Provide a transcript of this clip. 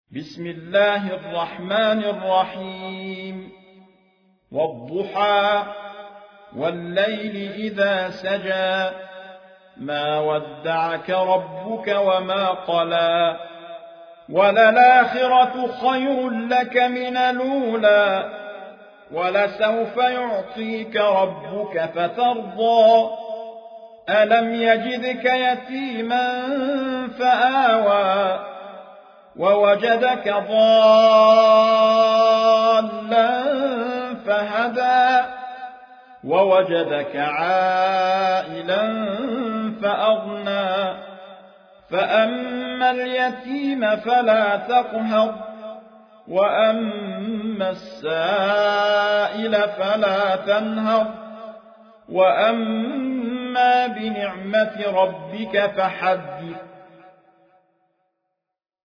بسم الله الرحمن الرحيم والضحى والليل إذا سجى ما ودعك ربك وما قلى وللآخرة خير لك من الأولى ولسوف يعطيك ربك فترضى ألم يجدك يتيما فآوى ووجدك ضالا فهدى ووجدك عائلا فأغنى فأما اليتيم فلا تقهر وأما السائل فلا تنهر وأما بنعمة ربك فحدث